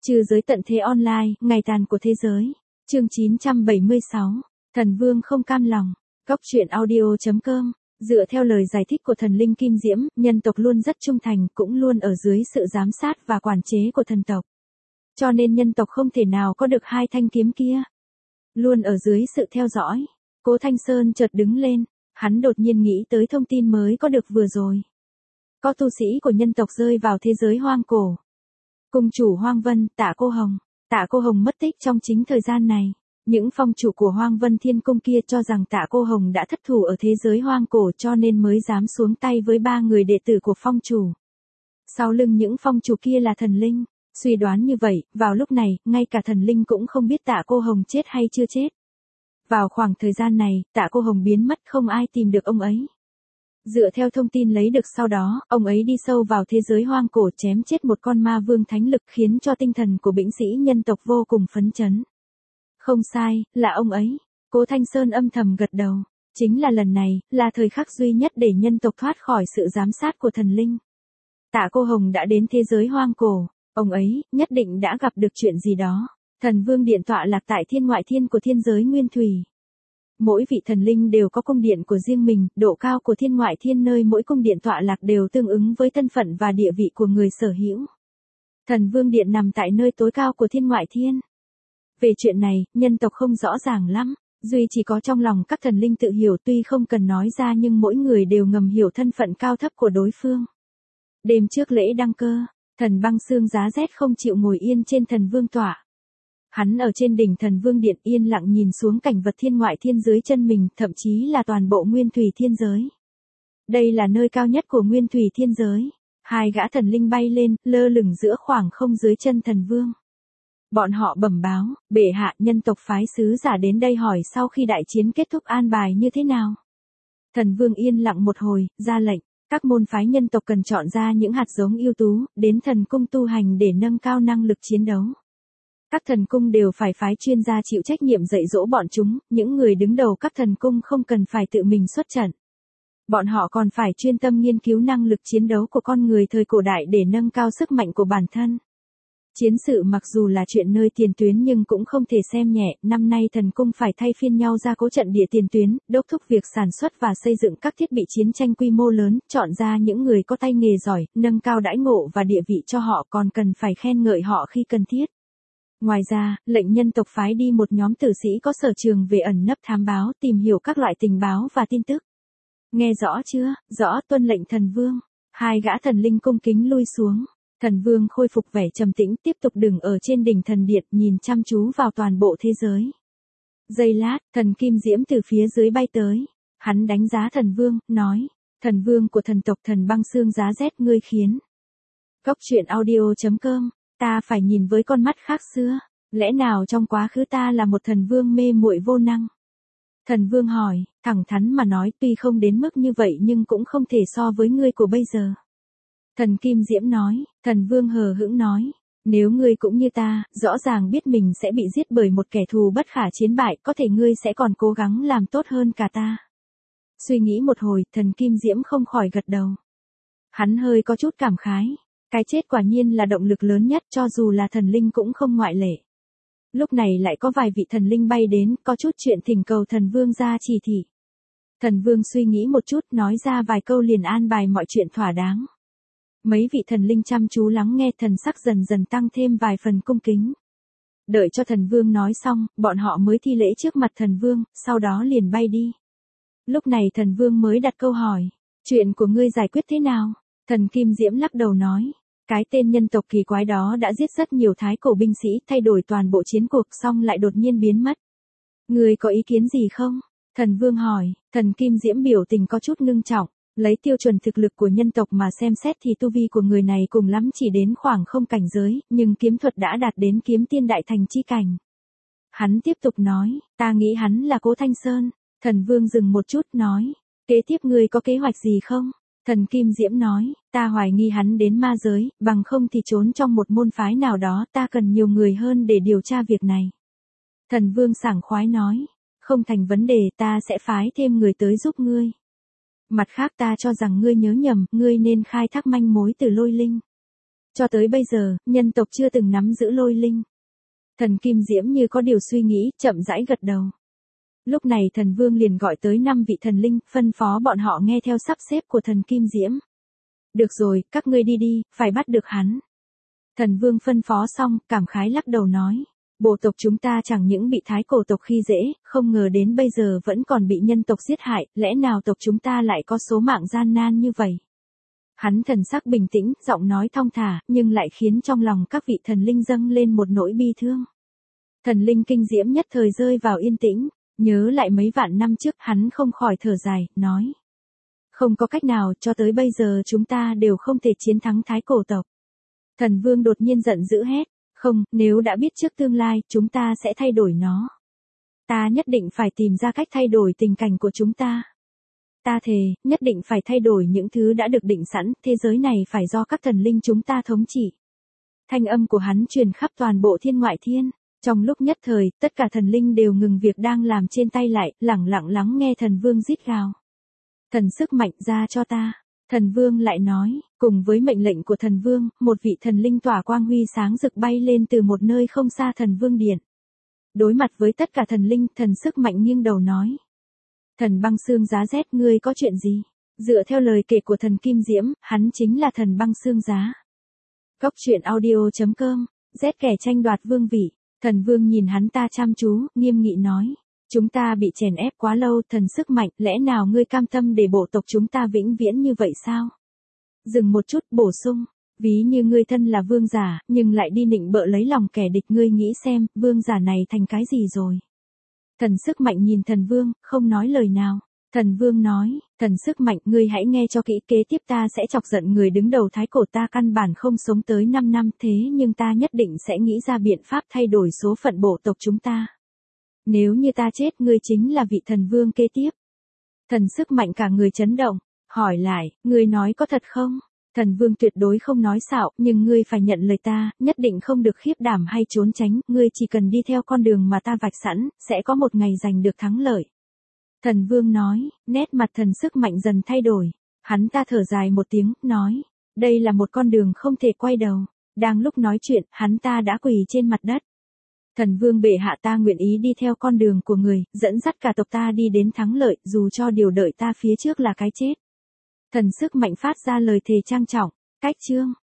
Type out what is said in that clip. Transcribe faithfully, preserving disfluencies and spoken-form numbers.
Trừ giới tận thế online, ngày tàn của thế giới. Chương chín trăm bảy mươi sáu. Thần Vương không cam lòng. Góc truyện audio chấm com. Dựa theo lời giải thích của thần linh Kim Diễm, nhân tộc luôn rất trung thành, cũng luôn ở dưới sự giám sát và quản chế của thần tộc. Cho nên nhân tộc không thể nào có được hai thanh kiếm kia. Luôn ở dưới sự theo dõi. Cố Thanh Sơn chợt đứng lên, hắn đột nhiên nghĩ tới thông tin mới có được vừa rồi. Có tu sĩ của nhân tộc rơi vào thế giới hoang cổ. Cung chủ Hoang Vân, Tạ Cô Hồng. Tạ Cô Hồng mất tích trong chính thời gian này. Những phong chủ của Hoang Vân Thiên Cung kia cho rằng Tạ Cô Hồng đã thất thủ ở thế giới hoang cổ cho nên mới dám xuống tay với ba người đệ tử của phong chủ. Sau lưng những phong chủ kia là thần linh. Suy đoán như vậy, vào lúc này, ngay cả thần linh cũng không biết Tạ Cô Hồng chết hay chưa chết. Vào khoảng thời gian này, Tạ Cô Hồng biến mất không ai tìm được ông ấy. Dựa theo thông tin lấy được sau đó, ông ấy đi sâu vào thế giới hoang cổ chém chết một con ma vương thánh lực khiến cho tinh thần của binh sĩ nhân tộc vô cùng phấn chấn. Không sai, là ông ấy. Cố Thanh Sơn âm thầm gật đầu. Chính là lần này, là thời khắc duy nhất để nhân tộc thoát khỏi sự giám sát của thần linh. Tạ Cô Hồng đã đến thế giới hoang cổ, ông ấy, nhất định đã gặp được chuyện gì đó. Thần Vương Điện tọa lạc tại thiên ngoại thiên của thiên giới Nguyên Thủy. Mỗi vị thần linh đều có cung điện của riêng mình, độ cao của thiên ngoại thiên nơi mỗi cung điện tọa lạc đều tương ứng với thân phận và địa vị của người sở hữu. Thần Vương Điện nằm tại nơi tối cao của thiên ngoại thiên. Về chuyện này, nhân tộc không rõ ràng lắm, duy chỉ có trong lòng các thần linh tự hiểu tuy không cần nói ra nhưng mỗi người đều ngầm hiểu thân phận cao thấp của đối phương. Đêm trước lễ đăng cơ, thần băng xương giá rét không chịu ngồi yên trên thần vương tọa. Hắn ở trên đỉnh thần vương điện yên lặng nhìn xuống cảnh vật thiên ngoại thiên dưới chân mình, thậm chí là toàn bộ nguyên thủy thiên giới. Đây là nơi cao nhất của nguyên thủy thiên giới. Hai gã thần linh bay lên, lơ lửng giữa khoảng không dưới chân thần vương. Bọn họ bẩm báo, bệ hạ nhân tộc phái sứ giả đến đây hỏi sau khi đại chiến kết thúc an bài như thế nào. Thần vương yên lặng một hồi, ra lệnh, các môn phái nhân tộc cần chọn ra những hạt giống ưu tú, đến thần cung tu hành để nâng cao năng lực chiến đấu. Các thần cung đều phải phái chuyên gia chịu trách nhiệm dạy dỗ bọn chúng, những người đứng đầu các thần cung không cần phải tự mình xuất trận. Bọn họ còn phải chuyên tâm nghiên cứu năng lực chiến đấu của con người thời cổ đại để nâng cao sức mạnh của bản thân. Chiến sự mặc dù là chuyện nơi tiền tuyến nhưng cũng không thể xem nhẹ, năm nay thần cung phải thay phiên nhau ra cố trận địa tiền tuyến, đốc thúc việc sản xuất và xây dựng các thiết bị chiến tranh quy mô lớn, chọn ra những người có tay nghề giỏi, nâng cao đãi ngộ và địa vị cho họ còn cần phải khen ngợi họ khi cần thiết. Ngoài ra, lệnh nhân tộc phái đi một nhóm tử sĩ có sở trường về ẩn nấp thám báo tìm hiểu các loại tình báo và tin tức. Nghe rõ chưa? Rõ, tuân lệnh thần vương. Hai gã thần linh cung kính lui xuống. Thần vương khôi phục vẻ trầm tĩnh tiếp tục đứng ở trên đỉnh thần điện nhìn chăm chú vào toàn bộ thế giới. Giây lát, thần Kim Diễm từ phía dưới bay tới. Hắn đánh giá thần vương, nói. Thần vương của thần tộc thần băng xương giá rét ngươi khiến. Góc truyện audio chấm com. Ta phải nhìn với con mắt khác xưa, lẽ nào trong quá khứ ta là một thần vương mê muội vô năng? Thần vương hỏi, thẳng thắn mà nói tuy không đến mức như vậy nhưng cũng không thể so với ngươi của bây giờ. Thần Kim Diễm nói, thần vương hờ hững nói, nếu ngươi cũng như ta, rõ ràng biết mình sẽ bị giết bởi một kẻ thù bất khả chiến bại, có thể ngươi sẽ còn cố gắng làm tốt hơn cả ta. Suy nghĩ một hồi, thần Kim Diễm không khỏi gật đầu. Hắn hơi có chút cảm khái. Cái chết quả nhiên là động lực lớn nhất cho dù là thần linh cũng không ngoại lệ. Lúc này lại có vài vị thần linh bay đến, có chút chuyện thỉnh cầu thần vương ra chỉ thị. Thần vương suy nghĩ một chút nói ra vài câu liền an bài mọi chuyện thỏa đáng. Mấy vị thần linh chăm chú lắng nghe thần sắc dần dần tăng thêm vài phần cung kính. Đợi cho thần vương nói xong, bọn họ mới thi lễ trước mặt thần vương, sau đó liền bay đi. Lúc này thần vương mới đặt câu hỏi, chuyện của ngươi giải quyết thế nào? Thần Kim Diễm lắc đầu nói. Cái tên nhân tộc kỳ quái đó đã giết rất nhiều thái cổ binh sĩ, thay đổi toàn bộ chiến cuộc xong lại đột nhiên biến mất. Người có ý kiến gì không? Thần Vương hỏi, thần Kim Diễm biểu tình có chút ngưng trọng, lấy tiêu chuẩn thực lực của nhân tộc mà xem xét thì tu vi của người này cùng lắm chỉ đến khoảng không cảnh giới, nhưng kiếm thuật đã đạt đến kiếm tiên đại thành chi cảnh. Hắn tiếp tục nói, ta nghĩ hắn là Cố Thanh Sơn. Thần Vương dừng một chút nói, kế tiếp ngươi có kế hoạch gì không? Thần Kim Diễm nói, ta hoài nghi hắn đến ma giới, bằng không thì trốn trong một môn phái nào đó, ta cần nhiều người hơn để điều tra việc này. Thần Vương sảng khoái nói, không thành vấn đề, ta sẽ phái thêm người tới giúp ngươi. Mặt khác ta cho rằng ngươi nhớ nhầm, ngươi nên khai thác manh mối từ Lôi Linh. Cho tới bây giờ, nhân tộc chưa từng nắm giữ lôi linh. Thần Kim Diễm như có điều suy nghĩ, chậm rãi gật đầu. Lúc này thần vương liền gọi tới năm vị thần linh, phân phó bọn họ nghe theo sắp xếp của thần Kim Diễm. Được rồi, các ngươi đi đi, phải bắt được hắn. Thần vương phân phó xong, cảm khái lắc đầu nói. Bộ tộc chúng ta chẳng những bị thái cổ tộc khi dễ, không ngờ đến bây giờ vẫn còn bị nhân tộc giết hại, lẽ nào tộc chúng ta lại có số mạng gian nan như vậy? Hắn thần sắc bình tĩnh, giọng nói thong thả, nhưng lại khiến trong lòng các vị thần linh dâng lên một nỗi bi thương. Thần linh Kinh Diễm nhất thời rơi vào yên tĩnh, nhớ lại mấy vạn năm trước hắn không khỏi thở dài, nói. Không có cách nào, cho tới bây giờ chúng ta đều không thể chiến thắng thái cổ tộc. Thần vương đột nhiên giận dữ hét. Không, nếu đã biết trước tương lai, chúng ta sẽ thay đổi nó. Ta nhất định phải tìm ra cách thay đổi tình cảnh của chúng ta. Ta thề, nhất định phải thay đổi những thứ đã được định sẵn, thế giới này phải do các thần linh chúng ta thống trị. Thanh âm của hắn truyền khắp toàn bộ thiên ngoại thiên. Trong lúc nhất thời, tất cả thần linh đều ngừng việc đang làm trên tay lại, lẳng lặng lắng nghe thần vương rít gào. Thần sức mạnh ra cho ta. Thần vương lại nói, cùng với mệnh lệnh của thần vương, một vị thần linh tỏa quang huy sáng rực bay lên từ một nơi không xa thần vương điện. Đối mặt với tất cả thần linh, thần sức mạnh nghiêng đầu nói. Thần băng xương giá rét, ngươi có chuyện gì? Dựa theo lời kể của thần Kim Diễm, hắn chính là thần băng xương giá. Cốc truyện audio chấm com, rét kẻ tranh đoạt vương vị. Thần vương nhìn hắn ta chăm chú, nghiêm nghị nói. Chúng ta bị chèn ép quá lâu, thần sức mạnh, lẽ nào ngươi cam tâm để bộ tộc chúng ta vĩnh viễn như vậy sao? Dừng một chút, bổ sung, ví như ngươi thân là vương giả, nhưng lại đi nịnh bợ lấy lòng kẻ địch, ngươi nghĩ xem, vương giả này thành cái gì rồi? Thần sức mạnh nhìn thần vương, không nói lời nào. Thần vương nói, thần sức mạnh, ngươi hãy nghe cho kỹ, kế tiếp ta sẽ chọc giận người đứng đầu thái cổ, ta căn bản không sống tới năm năm, thế nhưng ta nhất định sẽ nghĩ ra biện pháp thay đổi số phận bộ tộc chúng ta. Nếu như ta chết, ngươi chính là vị thần vương kế tiếp. Thần sức mạnh cả người chấn động, hỏi lại, ngươi nói có thật không? Thần vương tuyệt đối không nói xạo, nhưng ngươi phải nhận lời ta, nhất định không được khiếp đảm hay trốn tránh, ngươi chỉ cần đi theo con đường mà ta vạch sẵn, sẽ có một ngày giành được thắng lợi. Thần vương nói, nét mặt thần sức mạnh dần thay đổi. Hắn ta thở dài một tiếng, nói, đây là một con đường không thể quay đầu. Đang lúc nói chuyện, hắn ta đã quỳ trên mặt đất. Thần vương bệ hạ, ta nguyện ý đi theo con đường của người, dẫn dắt cả tộc ta đi đến thắng lợi, dù cho điều đợi ta phía trước là cái chết. Thần sức mạnh phát ra lời thề trang trọng, cách chương.